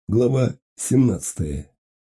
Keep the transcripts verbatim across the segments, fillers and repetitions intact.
Глава семнадцатая.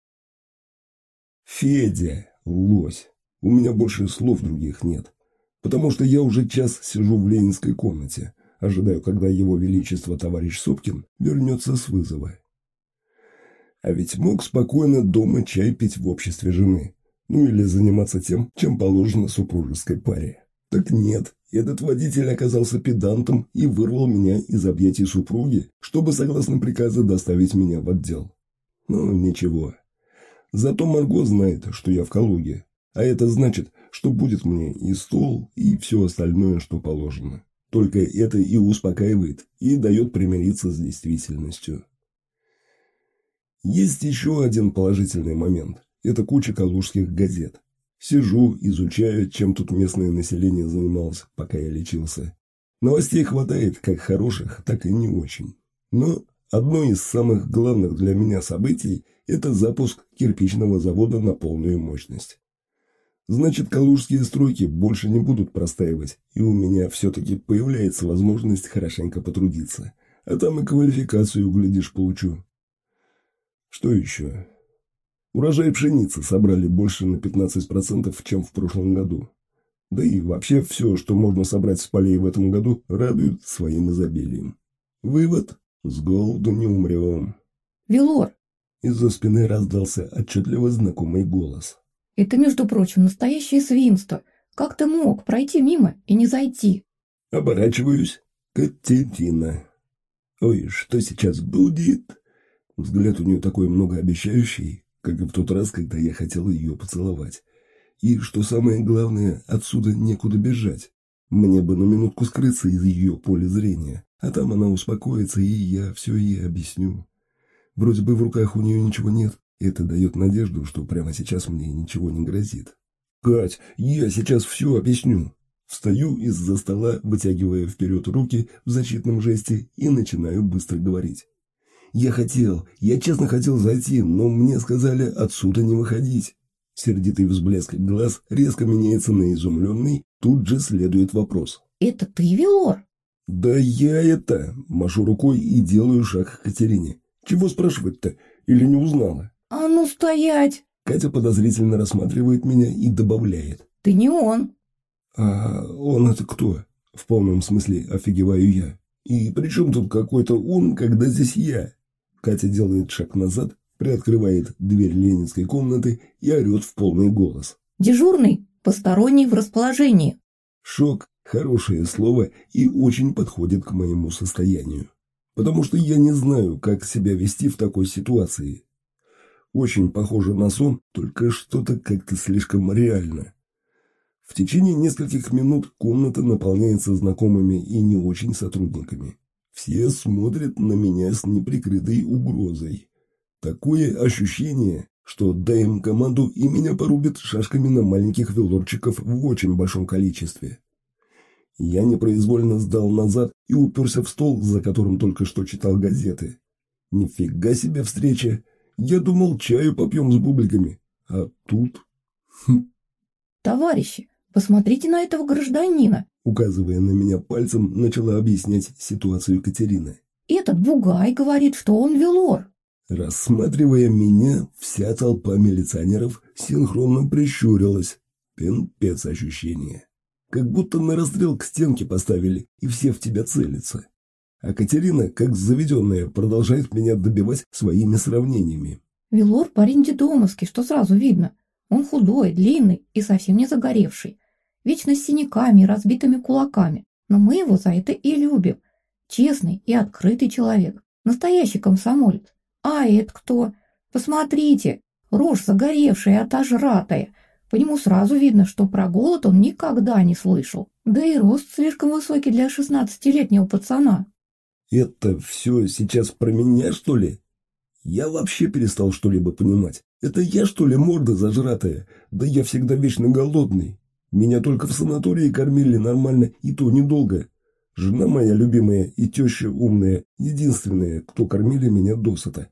Федя, лось. У меня больше слов других нет. Потому что я уже час сижу в ленинской комнате, ожидаю, когда его величество товарищ Сопкин вернется с вызова. А ведь мог спокойно дома чай пить в обществе жены. Ну или заниматься тем, чем положено супружеской паре. Так нет, этот водитель оказался педантом и вырвал меня из объятий супруги, чтобы, согласно приказу, доставить меня в отдел. Ну, ничего. Зато Марго знает, что я в Калуге, а это значит, что будет мне и стол, и все остальное, что положено. Только это и успокаивает, и дает примириться с действительностью. Есть еще один положительный момент. Это куча калужских газет. Сижу, изучаю, чем тут местное население занималось, пока я лечился. Новостей хватает как хороших, так и не очень. Но одно из самых главных для меня событий – это запуск кирпичного завода на полную мощность. Значит, калужские стройки больше не будут простаивать, и у меня все-таки появляется возможность хорошенько потрудиться. А там и квалификацию, глядишь, получу. Что еще? Урожай пшеницы собрали больше на пятнадцать процентов, чем в прошлом году. Да и вообще все, что можно собрать с полей в этом году, радует своим изобилием. Вывод – с голоду не умрем. Велор! Из-за спины раздался отчетливо знакомый голос. Это, между прочим, настоящее свинство. Как ты мог пройти мимо и не зайти? Оборачиваюсь. Катерина. Ой, что сейчас будет? Взгляд у нее такой многообещающий, как и в тот раз, когда я хотел ее поцеловать. И, что самое главное, отсюда некуда бежать. Мне бы на минутку скрыться из ее поля зрения, а там она успокоится, и я все ей объясню. Вроде бы в руках у нее ничего нет, и это дает надежду, что прямо сейчас мне ничего не грозит. «Кать, я сейчас все объясню». Встаю из-за стола, вытягивая вперед руки в защитном жесте, и начинаю быстро говорить. «Я хотел, я честно хотел зайти, но мне сказали отсюда не выходить». Сердитый взблеск глаз резко меняется на изумленный, тут же следует вопрос. Это ты, Велор? «Да я это...» Машу рукой и делаю шаг к Катерине. «Чего спрашивать-то? Или не узнала?» А ну стоять! Катя подозрительно рассматривает меня и добавляет. Ты не он. «А он это кто?» В полном смысле офигеваю я. «И при чем тут какой-то он, когда здесь я?» Катя делает шаг назад, приоткрывает дверь ленинской комнаты и орет в полный голос. Дежурный, посторонний в расположении. Шок – хорошее слово и очень подходит к моему состоянию. Потому что я не знаю, как себя вести в такой ситуации. Очень похоже на сон, только что-то как-то слишком реально. В течение нескольких минут комната наполняется знакомыми и не очень сотрудниками. Все смотрят на меня с неприкрытой угрозой. Такое ощущение, что даем команду и меня порубят шашками на маленьких велорчиков в очень большом количестве. Я непроизвольно сдал назад и уперся в стол, за которым только что читал газеты. Нифига себе встреча! Я думал, чаю попьем с бубликами, а тут... Хм. Товарищи, посмотрите на этого гражданина. Указывая на меня пальцем, начала объяснять ситуацию Катерина. Этот бугай говорит, что он Велор. Рассматривая меня, вся толпа милиционеров синхронно прищурилась. Пенпец ощущение. Как будто на расстрел к стенке поставили, и все в тебя целятся. А Катерина, как заведенная, продолжает меня добивать своими сравнениями. Велор парень детдомовский, что сразу видно. Он худой, длинный и совсем не загоревший. Вечно с синяками и разбитыми кулаками. Но мы его за это и любим. Честный и открытый человек. Настоящий комсомолец. А это кто? Посмотрите, рожь загоревшая и отожратая. По нему сразу видно, что про голод он никогда не слышал. Да и рост слишком высокий для шестнадцатилетнего пацана. Это все сейчас про меня, что ли? Я вообще перестал что-либо понимать. Это я, что ли, морда зажратая? Да я всегда вечно голодный. Меня только в санатории кормили нормально, и то недолго. Жена моя любимая и теща умная, единственные, кто кормили меня досыта.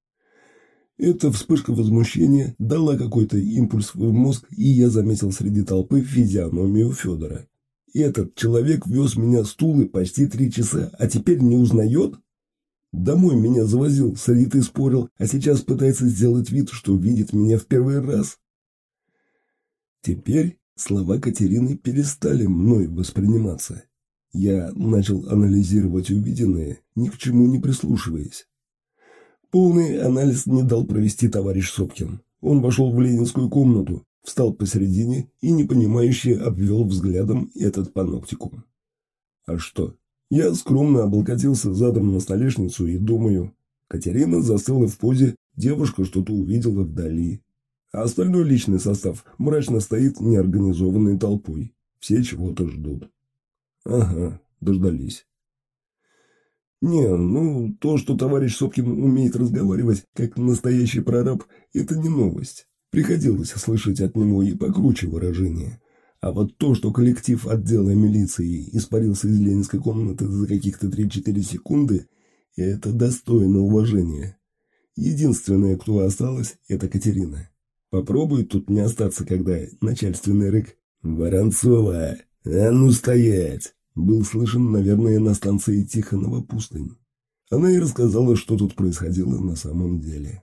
Эта вспышка возмущения дала какой-то импульс в мозг, и я заметил среди толпы физиономию Федора. Этот человек вез меня стулы почти три часа, а теперь не узнает? Домой меня завозил, с Ритой спорил, а сейчас пытается сделать вид, что видит меня в первый раз. Теперь слова Катерины перестали мной восприниматься. Я начал анализировать увиденное, ни к чему не прислушиваясь. Полный анализ не дал провести товарищ Сопкин. Он вошел в ленинскую комнату, встал посередине и непонимающе обвел взглядом этот паноптикум. А что? Я скромно облокотился задом на столешницу и думаю. Катерина застыла в позе, девушка что-то увидела вдали. А остальной личный состав мрачно стоит неорганизованной толпой. Все чего-то ждут. Ага, дождались. Не, ну, то, что товарищ Сопкин умеет разговаривать, как настоящий прораб, это не новость. Приходилось слышать от него и покруче выражения. А вот то, что коллектив отдела милиции испарился из ленинской комнаты за каких-то три-четыре секунды, это достойно уважения. Единственная, кто осталась, это Катерина. Попробуй тут не остаться, когда начальственный рык «Воронцова, а ну стоять!» был слышен, наверное, на станции Тихонова пустынь. Она и рассказала, что тут происходило на самом деле.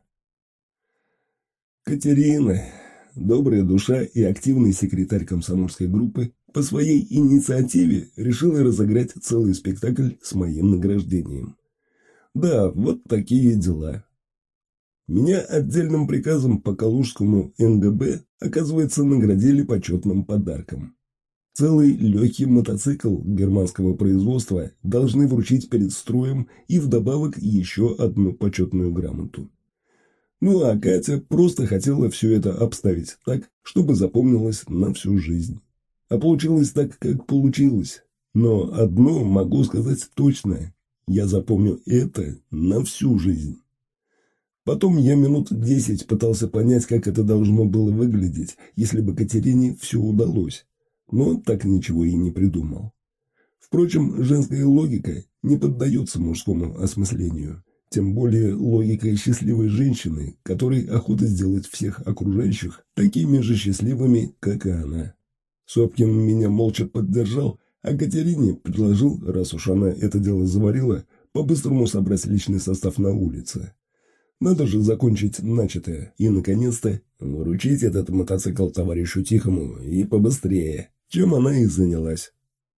Катерина, добрая душа и активный секретарь комсомольской группы, по своей инициативе решила разыграть целый спектакль с моим награждением. Да, вот такие дела. Меня отдельным приказом по Калужскому эн гэ бэ, оказывается, наградили почетным подарком. Целый легкий мотоцикл германского производства должны вручить перед строем и вдобавок еще одну почетную грамоту. Ну а Катя просто хотела все это обставить так, чтобы запомнилось на всю жизнь. А получилось так, как получилось. Но одно могу сказать точно. Я запомню это на всю жизнь. Потом я минут десять пытался понять, как это должно было выглядеть, если бы Катерине все удалось. Но так ничего и не придумал. Впрочем, женская логика не поддается мужскому осмыслению. Тем более логика счастливой женщины, которой охота сделать всех окружающих такими же счастливыми, как и она. Сопкин меня молча поддержал, а Катерине предложил, раз уж она это дело заварила, по-быстрому собрать личный состав на улице. Надо же закончить начатое и, наконец-то, вручить этот мотоцикл товарищу Тихому и побыстрее, чем она и занялась.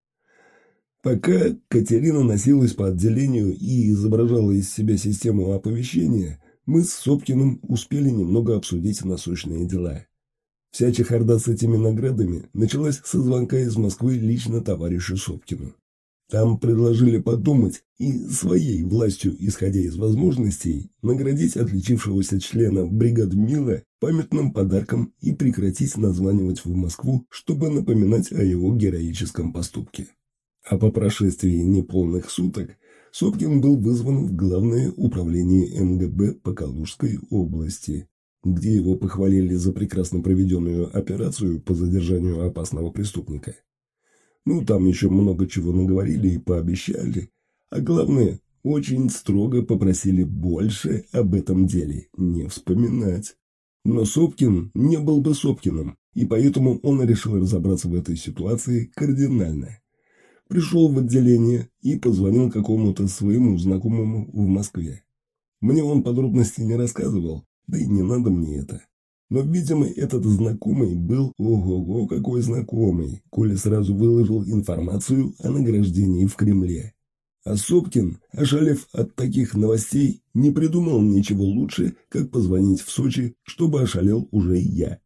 Пока Катерина носилась по отделению и изображала из себя систему оповещения, мы с Сопкиным успели немного обсудить насущные дела. Вся чехарда с этими наградами началась со звонка из Москвы лично товарищу Сопкину. Там предложили подумать и своей властью, исходя из возможностей, наградить отличившегося члена бригады Мила памятным подарком и прекратить названивать в Москву, чтобы напоминать о его героическом поступке. А по прошествии неполных суток Сопкин был вызван в Главное управление эм гэ бэ по Калужской области, где его похвалили за прекрасно проведенную операцию по задержанию опасного преступника. Ну, там еще много чего наговорили и пообещали, а главное, очень строго попросили больше об этом деле не вспоминать. Но Сопкин не был бы Сопкиным, и поэтому он решил разобраться в этой ситуации кардинально. Пришел в отделение и позвонил какому-то своему знакомому в Москве. Мне он подробности не рассказывал, да и не надо мне это. Но, видимо, этот знакомый был, ого-го, какой знакомый, коли сразу выложил информацию о награждении в Кремле. А Сопкин, ошалев от таких новостей, не придумал ничего лучше, как позвонить в Сочи, чтобы ошалел уже я.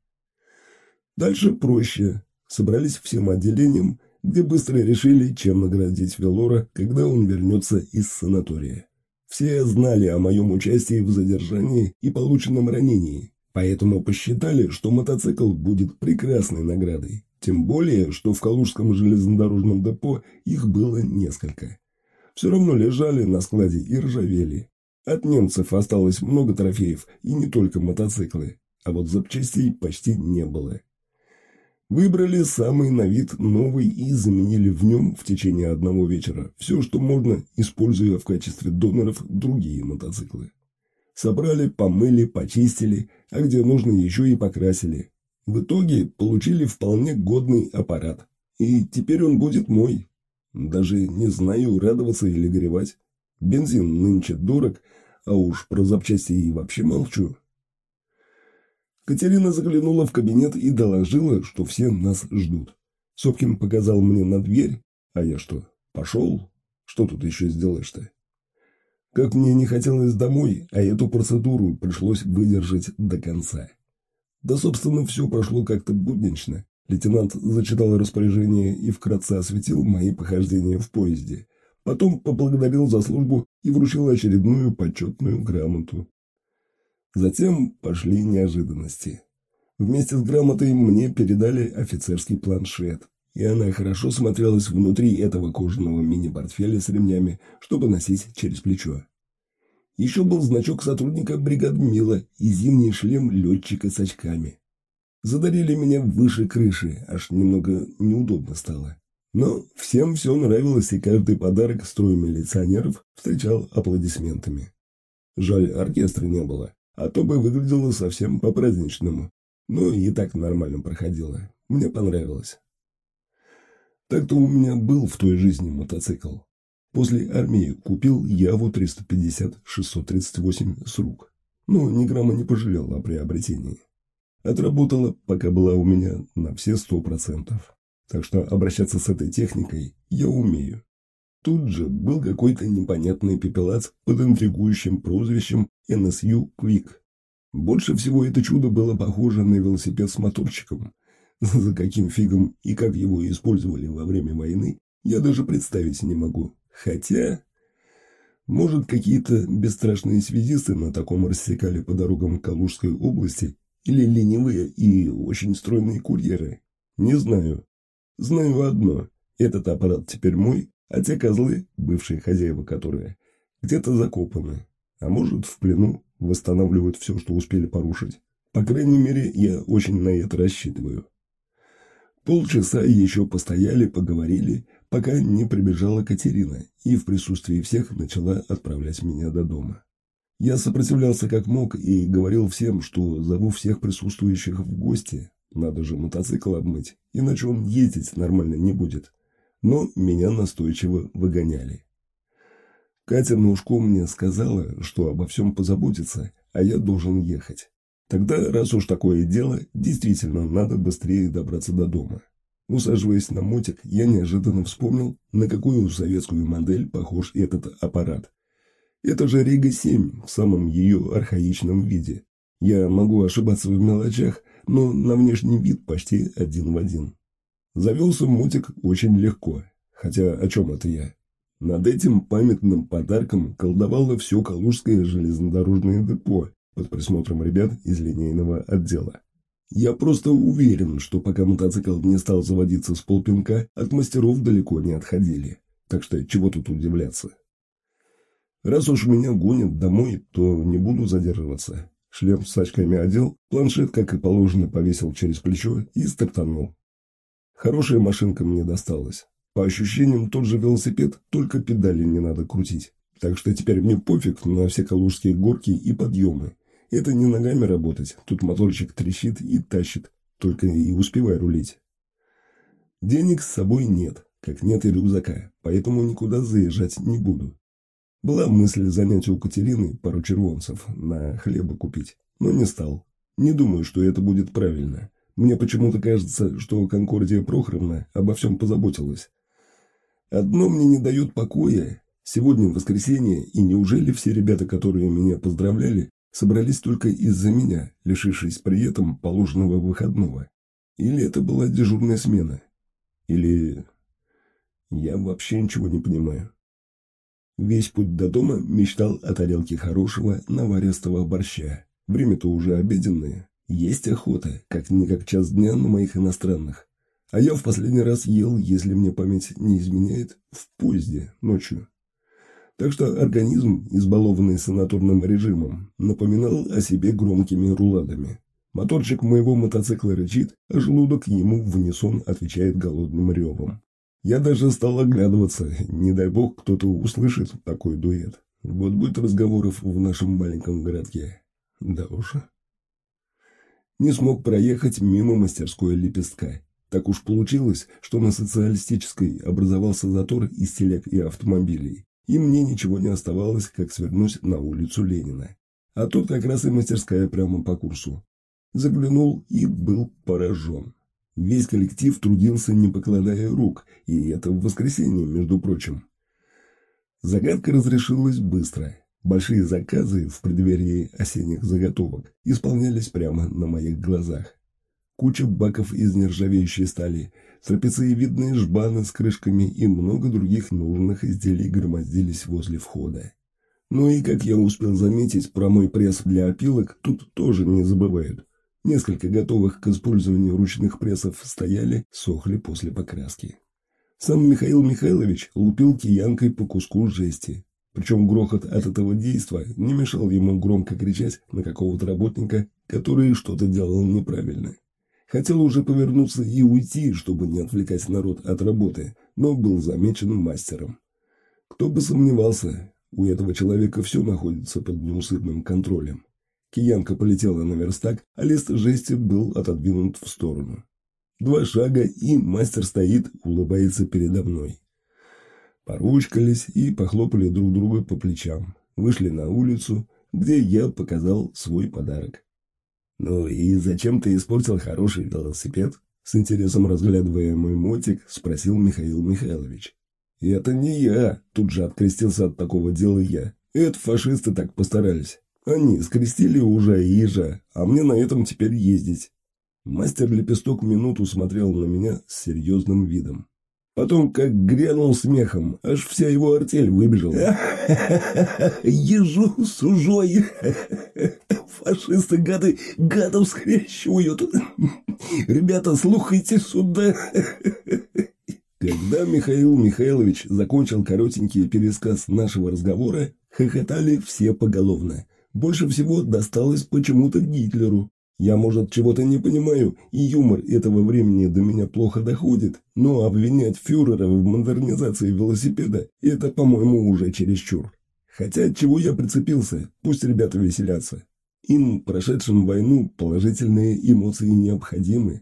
Дальше проще. Собрались всем отделением, где быстро решили, чем наградить Велора, когда он вернется из санатория. Все знали о моем участии в задержании и полученном ранении. Поэтому посчитали, что мотоцикл будет прекрасной наградой. Тем более, что в Калужском железнодорожном депо их было несколько. Все равно лежали на складе и ржавели. От немцев осталось много трофеев, и не только мотоциклы. А вот запчастей почти не было. Выбрали самый на вид новый и заменили в нем в течение одного вечера все, что можно, используя в качестве доноров другие мотоциклы. Собрали, помыли, почистили, а где нужно еще и покрасили. В итоге получили вполне годный аппарат. И теперь он будет мой. Даже не знаю, радоваться или горевать. Бензин нынче дорог, а уж про запчасти и вообще молчу. Катерина заглянула в кабинет и доложила, что все нас ждут. Сопкин показал мне на дверь, а я что, пошел? Что тут еще сделаешь-то? Как мне не хотелось домой, а эту процедуру пришлось выдержать до конца. Да, собственно, все прошло как-то буднично. Лейтенант зачитал распоряжение и вкратце осветил мои похождения в поезде. Потом поблагодарил за службу и вручил очередную почетную грамоту. Затем пошли неожиданности. Вместе с грамотой мне передали офицерский планшет, и она хорошо смотрелась внутри этого кожаного мини-портфеля с ремнями, чтобы носить через плечо. Еще был значок сотрудника бригады МИЛа и зимний шлем летчика с очками. Задарили меня выше крыши, аж немного неудобно стало. Но всем все нравилось, и каждый подарок строю милиционеров встречал аплодисментами. Жаль, оркестра не было, а то бы выглядело совсем по-праздничному. Но и так нормально проходило. Мне понравилось. Так-то у меня был в той жизни мотоцикл. После армии купил Яву триста пятьдесят шестьсот тридцать восемь с рук. Но ни грамма не пожалел о приобретении. Отработала, пока была у меня на все сто процентов. Так что обращаться с этой техникой я умею. Тут же был какой-то непонятный пепелац под интригующим прозвищем эн эс ю Quick. Больше всего это чудо было похоже на велосипед с моторчиком. За каким фигом и как его использовали во время войны, я даже представить не могу. Хотя, может, какие-то бесстрашные связисты на таком рассекали по дорогам Калужской области, или ленивые и очень стройные курьеры. Не знаю. Знаю одно. Этот аппарат теперь мой, а те козлы, бывшие хозяева которые, где-то закопаны. А может, в плену восстанавливают все, что успели порушить. По крайней мере, я очень на это рассчитываю. Полчаса еще постояли, поговорили, пока не прибежала Катерина и в присутствии всех начала отправлять меня до дома. Я сопротивлялся как мог и говорил всем, что зову всех присутствующих в гости. Надо же мотоцикл обмыть, иначе он ездить нормально не будет. Но меня настойчиво выгоняли. Катя на ушко мне сказала, что обо всем позаботится, а я должен ехать. Тогда, раз уж такое дело, действительно надо быстрее добраться до дома. Усаживаясь на мотик, я неожиданно вспомнил, на какую советскую модель похож этот аппарат. Это же Рига семь в самом ее архаичном виде. Я могу ошибаться в мелочах, но на внешний вид почти один в один. Завелся мотик очень легко. Хотя о чем это я? Над этим памятным подарком колдовало все Калужское железнодорожное депо под присмотром ребят из линейного отдела. Я просто уверен, что пока мотоцикл не стал заводиться с полпинка, от мастеров далеко не отходили. Так что чего тут удивляться? Раз уж меня гонят домой, то не буду задерживаться. Шлем с очками одел, планшет, как и положено, повесил через плечо и стартанул. Хорошая машинка мне досталась. По ощущениям, тот же велосипед, только педали не надо крутить. Так что теперь мне пофиг на все калужские горки и подъемы. Это не ногами работать, тут моторчик трещит и тащит, только и успевай рулить. Денег с собой нет, как нет и рюкзака, поэтому никуда заезжать не буду. Была мысль занять у Катерины пару червонцев на хлеба купить, но не стал. Не думаю, что это будет правильно. Мне почему-то кажется, что Конкордия Прохоровна обо всем позаботилась. Одно мне не дает покоя. Сегодня воскресенье, и неужели все ребята, которые меня поздравляли, собрались только из-за меня, лишившись при этом положенного выходного? Или это была дежурная смена? Или... Я вообще ничего не понимаю. Весь путь до дома мечтал о тарелке хорошего наваристого борща. Время-то уже обеденное. Есть охота, как-никак час дня на моих иностранных. А я в последний раз ел, если мне память не изменяет, в поезде, ночью. Так что организм, избалованный санаторным режимом, напоминал о себе громкими руладами. Моторчик моего мотоцикла рычит, а желудок ему в унисон отвечает голодным ревом. Я даже стал оглядываться, не дай бог кто-то услышит такой дуэт. Вот будет разговоров в нашем маленьком городке. Да уж. Не смог проехать мимо мастерской Лепестка. Так уж получилось, что на Социалистической образовался затор из телег и автомобилей, и мне ничего не оставалось, как свернуть на улицу Ленина. А тут как раз и мастерская прямо по курсу. Заглянул и был поражен. Весь коллектив трудился, не покладая рук, и это в воскресенье, между прочим. Загадка разрешилась быстро. Большие заказы в преддверии осенних заготовок исполнялись прямо на моих глазах. Куча баков из нержавеющей стали, трапециевидные жбаны с крышками и много других нужных изделий громоздились возле входа. Ну и, как я успел заметить, про мой пресс для опилок тут тоже не забывают. Несколько готовых к использованию ручных прессов стояли, сохли после покраски. Сам Михаил Михайлович лупил киянкой по куску жести. Причем грохот от этого действа не мешал ему громко кричать на какого-то работника, который что-то делал неправильно. Хотел уже повернуться и уйти, чтобы не отвлекать народ от работы, но был замечен мастером. Кто бы сомневался, у этого человека все находится под неусыпным контролем. Киянка полетела на верстак, а лист жести был отодвинут в сторону. Два шага, и мастер стоит, улыбается передо мной. Поручкались и похлопали друг друга по плечам. Вышли на улицу, где я показал свой подарок. «Ну и зачем ты испортил хороший велосипед?» С интересом разглядывая мой мотик, спросил Михаил Михайлович. «Это не я», — тут же открестился от такого дела я. «Это фашисты так постарались. Они скрестили ужа и ежа, а мне на этом теперь ездить». Мастер Лепесток минуту смотрел на меня с серьезным видом. Потом как грянул смехом, аж вся его артель выбежала. «Ежу с ужой! Фашисты, гады, гадов скрещивают! Ребята, слухайте сюда!» Когда Михаил Михайлович закончил коротенький пересказ нашего разговора, хохотали все поголовно. Больше всего досталось почему-то Гитлеру. Я, может, чего-то не понимаю, и юмор этого времени до меня плохо доходит, но обвинять фюрера в модернизации велосипеда – это, по-моему, уже чересчур. Хотя от чего я прицепился, пусть ребята веселятся. Им, прошедшим войну, положительные эмоции необходимы.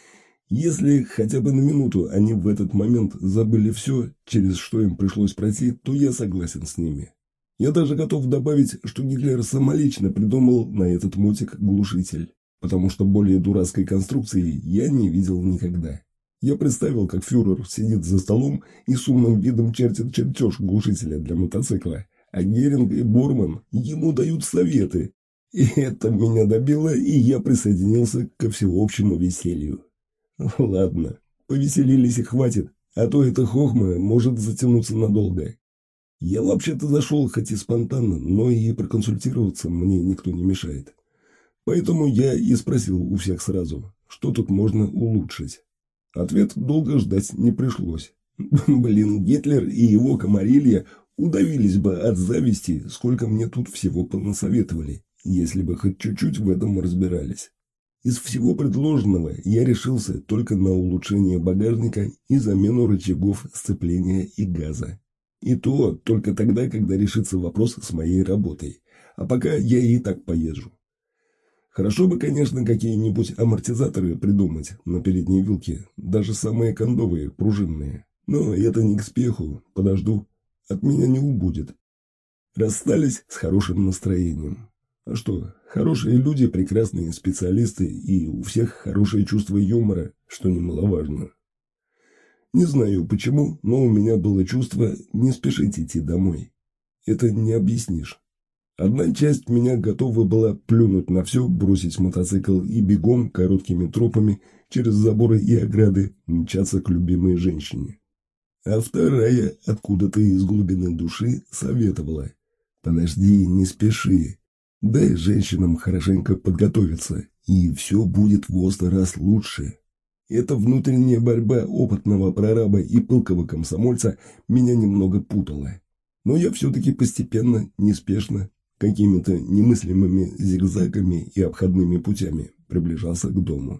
Если хотя бы на минуту они в этот момент забыли все, через что им пришлось пройти, то я согласен с ними. Я даже готов добавить, что Гитлер самолично придумал на этот мотик глушитель, потому что более дурацкой конструкции я не видел никогда. Я представил, как фюрер сидит за столом и с умным видом чертит чертеж глушителя для мотоцикла, а Геринг и Борман ему дают советы. И это меня добило, и я присоединился ко всеобщему веселью. Ладно, повеселились и хватит, а то эта хохма может затянуться надолго. Я вообще-то зашел хоть и спонтанно, но и проконсультироваться мне никто не мешает. Поэтому я и спросил у всех сразу, что тут можно улучшить. Ответ долго ждать не пришлось. Блин, Гитлер и его комарилья удавились бы от зависти, сколько мне тут всего понасоветовали, если бы хоть чуть-чуть в этом разбирались. Из всего предложенного я решился только на улучшение багажника и замену рычагов сцепления и газа. И то только тогда, когда решится вопрос с моей работой. А пока я и так поезжу. Хорошо бы, конечно, какие-нибудь амортизаторы придумать на передней вилке, даже самые кондовые, пружинные. Но это не к спеху, подожду, от меня не убудет. Расстались с хорошим настроением. А что, хорошие люди, прекрасные специалисты, и у всех хорошее чувство юмора, что немаловажно. Не знаю почему, но у меня было чувство не спешить идти домой. Это не объяснишь. Одна часть меня готова была плюнуть на все, бросить мотоцикл и бегом короткими тропами через заборы и ограды мчаться к любимой женщине. А вторая откуда-то из глубины души советовала: «Подожди, не спеши. Дай женщинам хорошенько подготовиться, и все будет в сто раз лучше». Эта внутренняя борьба опытного прораба и пылкого комсомольца меня немного путала. Но я все-таки постепенно, неспешно, какими-то немыслимыми зигзагами и обходными путями приближался к дому.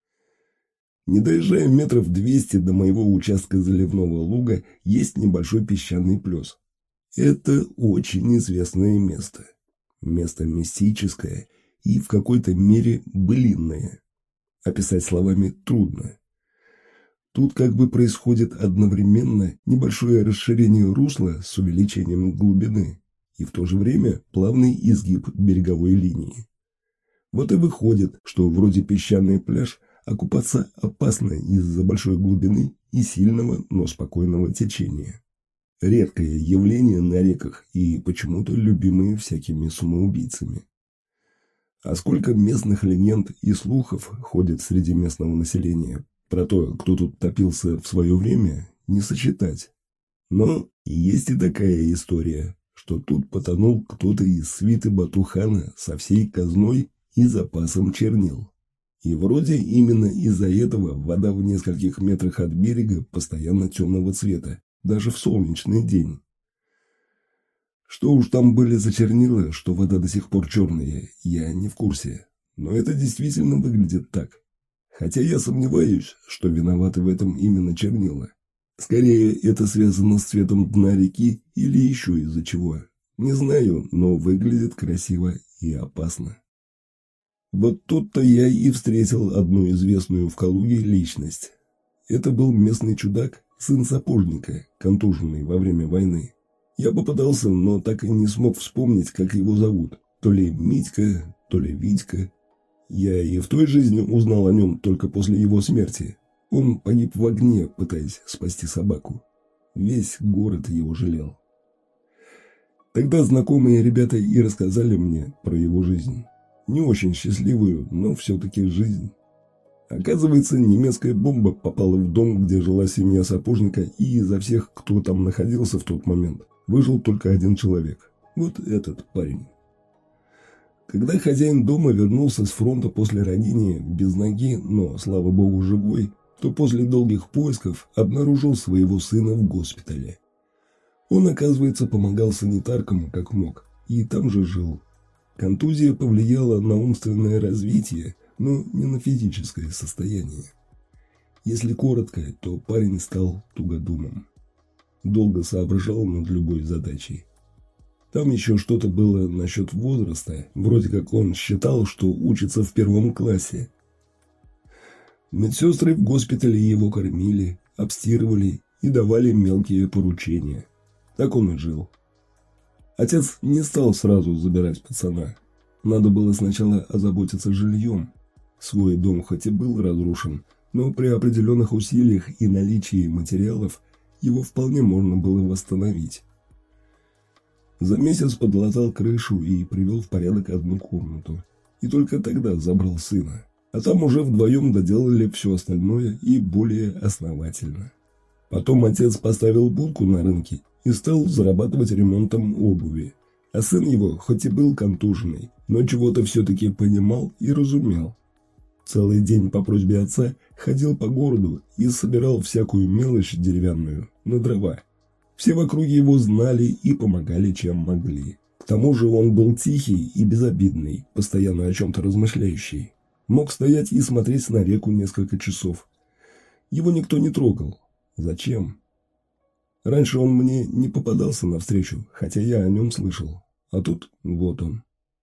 Не доезжая метров двести до моего участка заливного луга, есть небольшой песчаный плес. Это очень известное место. Место мистическое и в какой-то мере былинное. Описать словами трудно. Тут как бы происходит одновременно небольшое расширение русла с увеличением глубины и в то же время плавный изгиб береговой линии. Вот и выходит, что вроде песчаный пляж, а купаться опасно из-за большой глубины и сильного, но спокойного течения. Редкое явление на реках и почему-то любимые всякими самоубийцами. А сколько местных легенд и слухов ходит среди местного населения про то, кто тут топился в свое время, не сочетать. Но есть и такая история, что тут потонул кто-то из свиты Бату-хана со всей казной и запасом чернил. И вроде именно из-за этого вода в нескольких метрах от берега постоянно темного цвета, даже в солнечный день. Что уж там были за чернила, что вода до сих пор черная, я не в курсе. Но это действительно выглядит так. Хотя я сомневаюсь, что виноваты в этом именно чернила. Скорее, это связано с цветом дна реки или еще из-за чего. Не знаю, но выглядит красиво и опасно. Вот тут-то я и встретил одну известную в Калуге личность. Это был местный чудак, сын сапожника, контуженный во время войны. Я попытался, но так и не смог вспомнить, как его зовут. То ли Митька, то ли Витька. Я и в той жизни узнал о нем только после его смерти. Он погиб в огне, пытаясь спасти собаку. Весь город его жалел. Тогда знакомые ребята и рассказали мне про его жизнь. Не очень счастливую, но все-таки жизнь. Оказывается, немецкая бомба попала в дом, где жила семья сапожника, и изо всех, кто там находился в тот момент, выжил только один человек. Вот этот парень. Когда хозяин дома вернулся с фронта после ранения без ноги, но, слава богу, живой, то после долгих поисков обнаружил своего сына в госпитале. Он, оказывается, помогал санитаркам как мог, и там же жил. Контузия повлияла на умственное развитие, но не на физическое состояние. Если коротко, то парень стал тугодумом. Долго соображал над любой задачей. Там еще что-то было насчет возраста, вроде как он считал, что учится в первом классе. Медсестры в госпитале его кормили, обстирывали и давали мелкие поручения. Так он и жил. Отец не стал сразу забирать пацана. Надо было сначала озаботиться жильем. Свой дом хоть и был разрушен, но при определенных усилиях и наличии материалов его вполне можно было восстановить. За месяц подлатал крышу и привел в порядок одну комнату. И только тогда забрал сына. А там уже вдвоем доделали все остальное и более основательно. Потом отец поставил будку на рынке и стал зарабатывать ремонтом обуви. А сын его, хоть и был контуженный, но чего-то все-таки понимал и разумел. Целый день по просьбе отца ходил по городу и собирал всякую мелочь деревянную на дрова. Все в округе его знали и помогали, чем могли. К тому же он был тихий и безобидный, постоянно о чем-то размышляющий. Мог стоять и смотреть на реку несколько часов. Его никто не трогал. Зачем? Раньше он мне не попадался навстречу, хотя я о нем слышал. А тут вот он.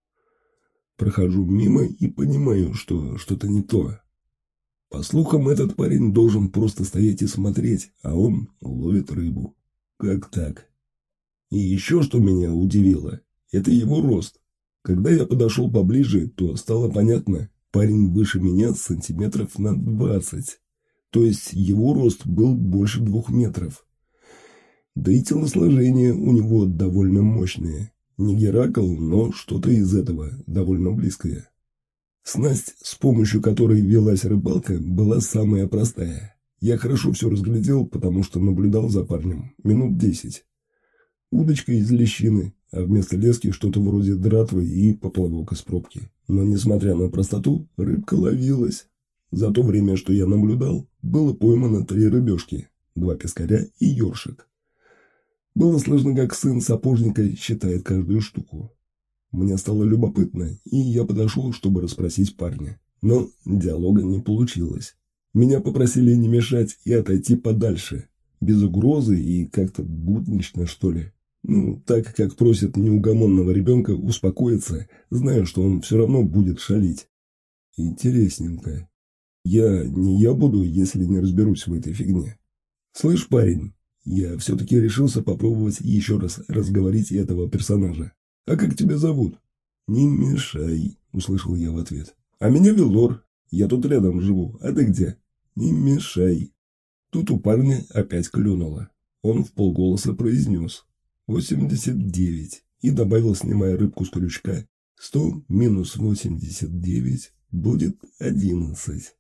Прохожу мимо и понимаю, что что-то не то. По слухам, этот парень должен просто стоять и смотреть, а он ловит рыбу. Как так? И еще что меня удивило, это его рост. Когда я подошел поближе, то стало понятно, парень выше меня сантиметров на двадцать. То есть его рост был больше двух метров. Да и телосложение у него довольно мощное. Не Геракл, но что-то из этого, довольно близкое. Снасть, с помощью которой велась рыбалка, была самая простая. Я хорошо все разглядел, потому что наблюдал за парнем минут десять. Удочка из лещины, а вместо лески что-то вроде дратвы и поплавок из пробки. Но, несмотря на простоту, рыбка ловилась. За то время, что я наблюдал, было поймано три рыбешки, два пескаря и ёршик. Было слышно, как сын сапожника считает каждую штуку. Мне стало любопытно, и я подошел, чтобы расспросить парня. Но диалога не получилось. Меня попросили не мешать и отойти подальше, без угрозы и как-то буднично, что ли. Ну, так как просят неугомонного ребенка успокоиться, зная, что он все равно будет шалить. Интересненько. Я не я буду, если не разберусь в этой фигне. Слышь, парень, я все-таки решился попробовать еще раз разговорить этого персонажа. А как тебя зовут? Не мешай, услышал я в ответ. А меня Велор. Я тут рядом живу. А ты где? Не мешай. Тут у парня опять клюнуло. Он вполголоса произнес. восемьдесят девять. И добавил, снимая рыбку с крючка. сто минус восемьдесят девять будет одиннадцать.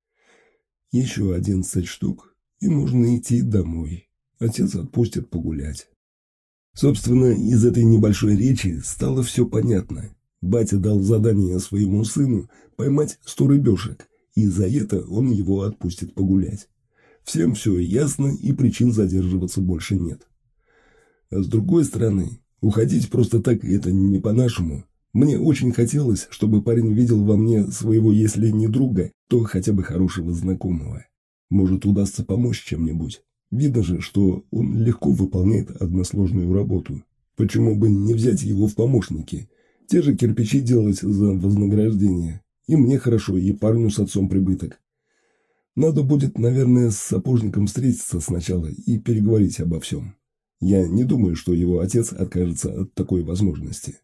Еще одиннадцать штук, и можно идти домой. Отец отпустит погулять. Собственно, из этой небольшой речи стало все понятно. Батя дал задание своему сыну поймать сто рыбешек, и за это он его отпустит погулять. Всем все ясно, и причин задерживаться больше нет. А с другой стороны, уходить просто так это не по-нашему. Мне очень хотелось, чтобы парень видел во мне своего, если не друга, то хотя бы хорошего знакомого. Может, удастся помочь чем-нибудь. Видно же, что он легко выполняет односложную работу. Почему бы не взять его в помощники? Те же кирпичи делать за вознаграждение. И мне хорошо, и парню с отцом прибыток. Надо будет, наверное, с сапожником встретиться сначала и переговорить обо всем. Я не думаю, что его отец откажется от такой возможности.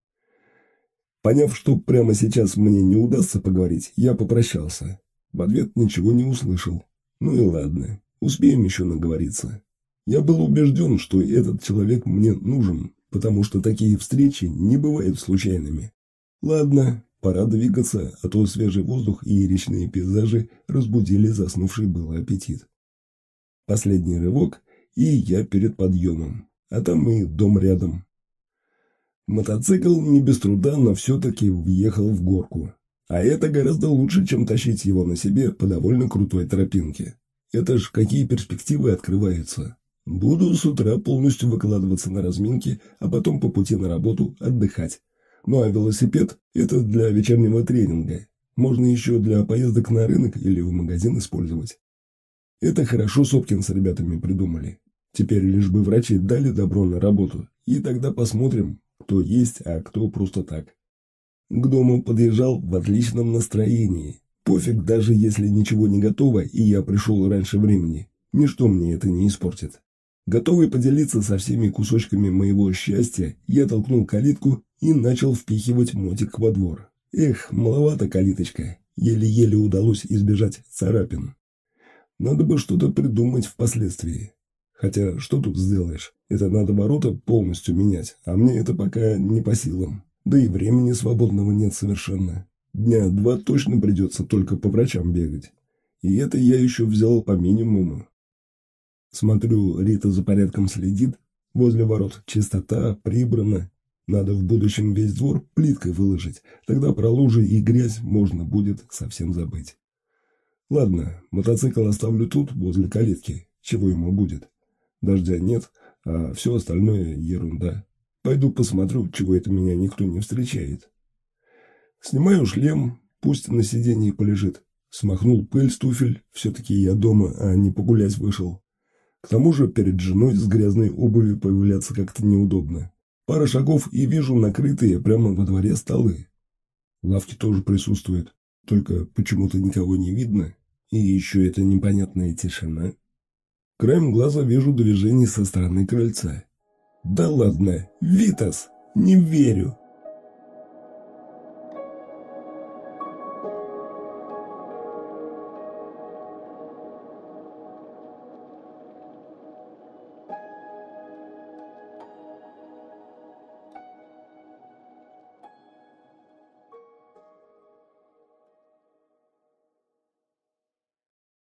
Поняв, что прямо сейчас мне не удастся поговорить, я попрощался. В ответ ничего не услышал. Ну и ладно, успеем еще наговориться. Я был убежден, что этот человек мне нужен, потому что такие встречи не бывают случайными. Ладно, пора двигаться, а то свежий воздух и речные пейзажи разбудили заснувший был аппетит. Последний рывок, и я перед подъемом, а там и дом рядом. Мотоцикл не без труда, но все-таки въехал в горку. А это гораздо лучше, чем тащить его на себе по довольно крутой тропинке. Это ж какие перспективы открываются. Буду с утра полностью выкладываться на разминке, а потом по пути на работу отдыхать. Ну а велосипед – это для вечернего тренинга. Можно еще для поездок на рынок или в магазин использовать. Это хорошо Сопкин с ребятами придумали. Теперь лишь бы врачи дали добро на работу, и тогда посмотрим, кто есть, а кто просто так. К дому подъезжал в отличном настроении. Пофиг, даже если ничего не готово, и я пришел раньше времени. Ничто мне это не испортит. Готовый поделиться со всеми кусочками моего счастья, я толкнул калитку и начал впихивать мотик во двор. Эх, маловато калиточка. Еле-еле удалось избежать царапин. Надо бы что-то придумать впоследствии. Хотя, что тут сделаешь? Это надо ворота полностью менять, а мне это пока не по силам. Да и времени свободного нет совершенно. Дня два точно придется только по врачам бегать. И это я еще взял по минимуму. Смотрю, Рита за порядком следит. Возле ворот чистота, прибрано. Надо в будущем весь двор плиткой выложить. Тогда про лужи и грязь можно будет совсем забыть. Ладно, мотоцикл оставлю тут, возле калитки. Чего ему будет? Дождя нет, а все остальное ерунда. Пойду посмотрю, чего это меня никто не встречает. Снимаю шлем, пусть на сиденье полежит. Смахнул пыль с туфель, все-таки я дома, а не погулять вышел. К тому же перед женой с грязной обувью появляться как-то неудобно. Пара шагов и вижу накрытые прямо во дворе столы. Лавки тоже присутствуют, только почему-то никого не видно. И еще эта непонятная тишина. Краем глаза вижу движение со стороны крыльца. Да ладно, Витас, не верю.